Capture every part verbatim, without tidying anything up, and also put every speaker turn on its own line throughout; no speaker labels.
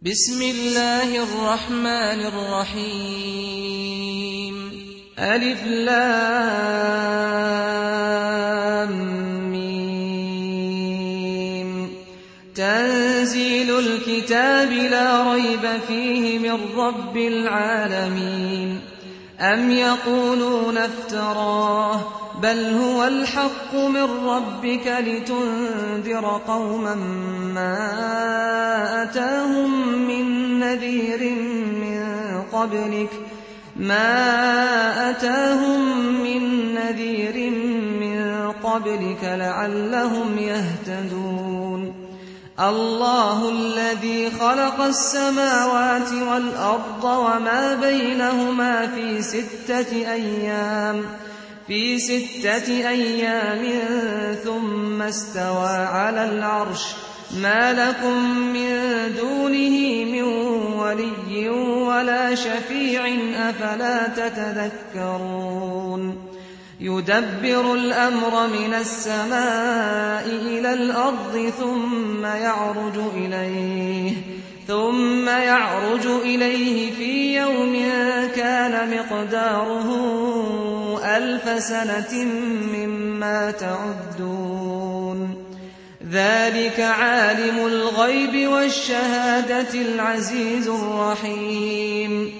بسم الله الرحمن الرحيم ألف لام ميم تنزيل الكتاب لا ريب فيه من رب العالمين أم يقولون افتراه بل هو الحق من ربك لتنذر قوما ما أتاهم من نذير من قبلك ما أتاهم من نذير من قبلك لعلهم يهتدون الله الذي خلق السماوات والأرض وما بينهما في ستة أيام في ستة أيام ثم استوى على العرش ما لكم من دونه من ولي ولا شفيع أفلا تتذكرون يدبر الأمر من السماء إلى الأرض ثم يعرج إليه ثم يعرج إليه في يوم كان مقداره ألف سنة مما تعدون ذلك عالم الغيب والشهادة العزيز الرحيم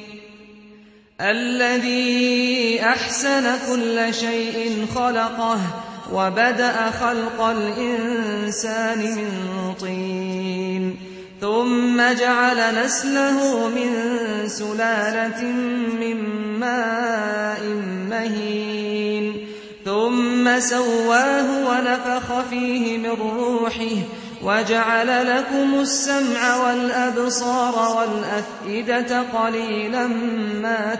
الذي أحسن كل شيء خلقه وبدأ خلق الإنسان من طين ثم جعل نسله من سلالة من ماء مهين ثم سواه ونفخ فيه من روحه وجعل لكم السمع والأبصار والأفئدة قليلا ما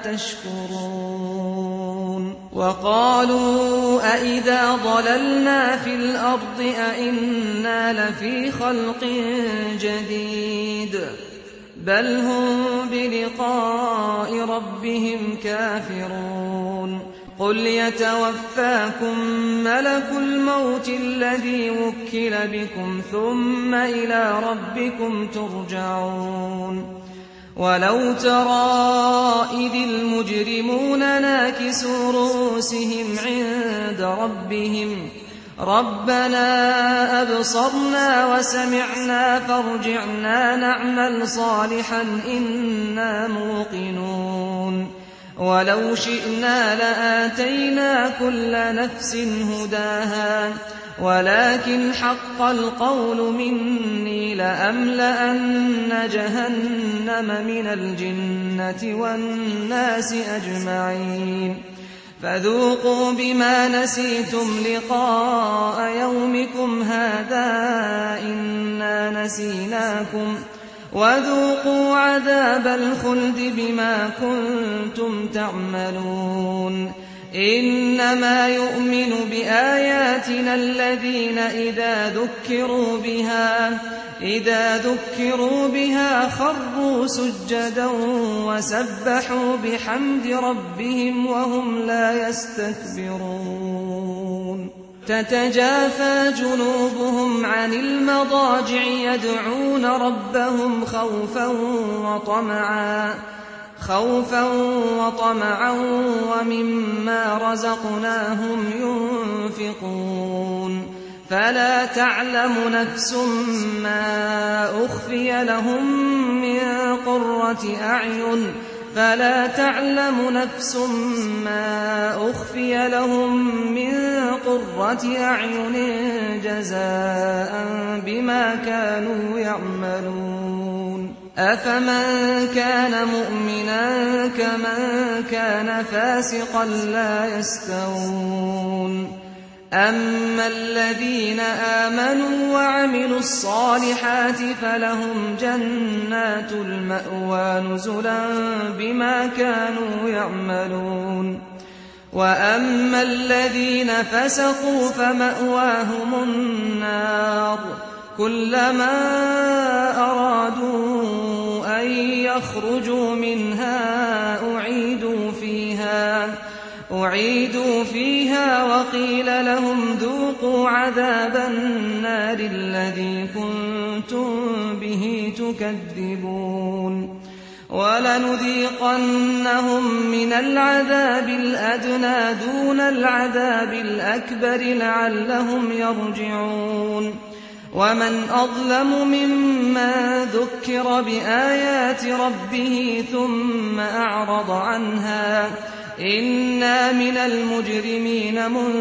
تشكرون وقالوا أئذا ضللنا في الأرض أئنا لفي خلق جديد بل هم بلقاء ربهم كافرون قل يتوفاكم ملك الموت الذي وكل بكم ثم إلى ربكم ترجعون ولو ترى إذ المجرمون ناكسوا رؤوسهم عند ربهم ربنا أبصرنا وسمعنا فارجعنا نعمل صالحا إنا موقنون ولو شئنا لآتينا كل نفس هداها ولكن حق القول مني لأملأن جهنم من الجنة والناس أجمعين فذوقوا بما نسيتم لقاء يومكم هذا إنا نسيناكم وذوقوا عذاب الخلد بما كنتم تعملون إنما يؤمن بآياتنا الذين إذا ذكروا بها إذا ذكروا بها خروا سجدا وسبحوا بحمد ربهم وهم لا يستكبرون تتجافى جنوبهم عن المضاجع يدعون ربهم خوفا وطمعا خوفا وطمعا ومما رزقناهم ينفقون فلا تعلم نفس ما أخفي لهم من قرة أعين فلا تعلم نفس ما أخفي لهم من قرة أعين جزاء بما كانوا يعملون أفمن كان مؤمنا كمن كان فاسقا لا يستوون أما الذين آمنوا وعملوا الصالحات فلهم جنات المأوى نزلا بما كانوا يعملون وأما الذين فسقوا فمأواهم النار كلما أرادوا أن يخرجوا منها أعيدوا فيها أعيدوا فيها وقيل لهم ذوقوا عذاب النار الذي كنتم به تكذبون تكذبون ولنذيقنهم من العذاب الأدنى دون العذاب الأكبر لعلهم يرجعون ومن أظلم ممن ذكر بآيات ربه ثم أعرض عنها إنا من المجرمين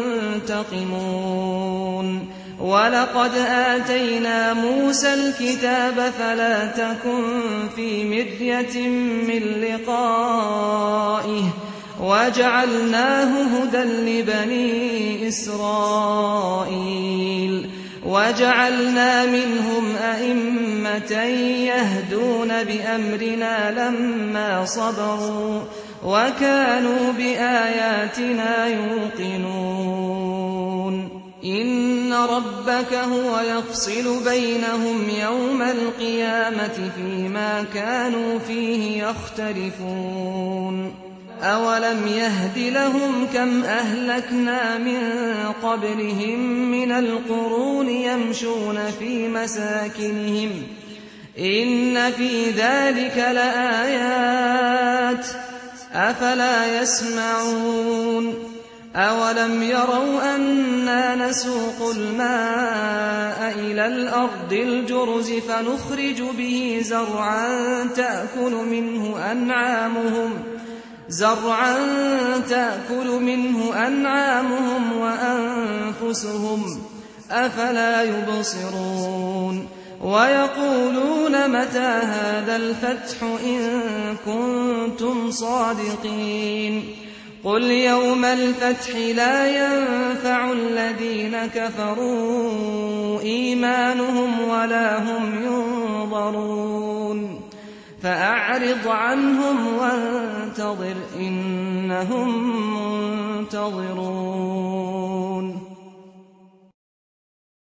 منتقمون ولقد آتينا موسى الكتاب فلا تكن في مرية من لقائه وجعلناه هدى لبني إسرائيل وجعلنا منهم أئمة يهدون بأمرنا لما صبروا وكانوا بآياتنا يوقنون إن ربك هو يفصل بينهم يوم القيامة فيما كانوا فيه يختلفون أولم يهد لهم كم أهلكنا من قبلهم من القرون يمشون في مساكنهم إن في ذلك لآيات أفلا يسمعون أولم يروا أنا نسوق الماء إلى الأرض الجرز فنخرج به زرعا تأكل منه أنعامهم زرعا تأكل منه أنعامهم وأنفسهم أفلا يبصرون ويقولون متى هذا الفتح إن كنتم صادقين قل يوم الفتح لا ينفع الذين كفروا إيمانهم ولا هم ينظرون فأعرض عنهم وانتظر إنهم منتظرون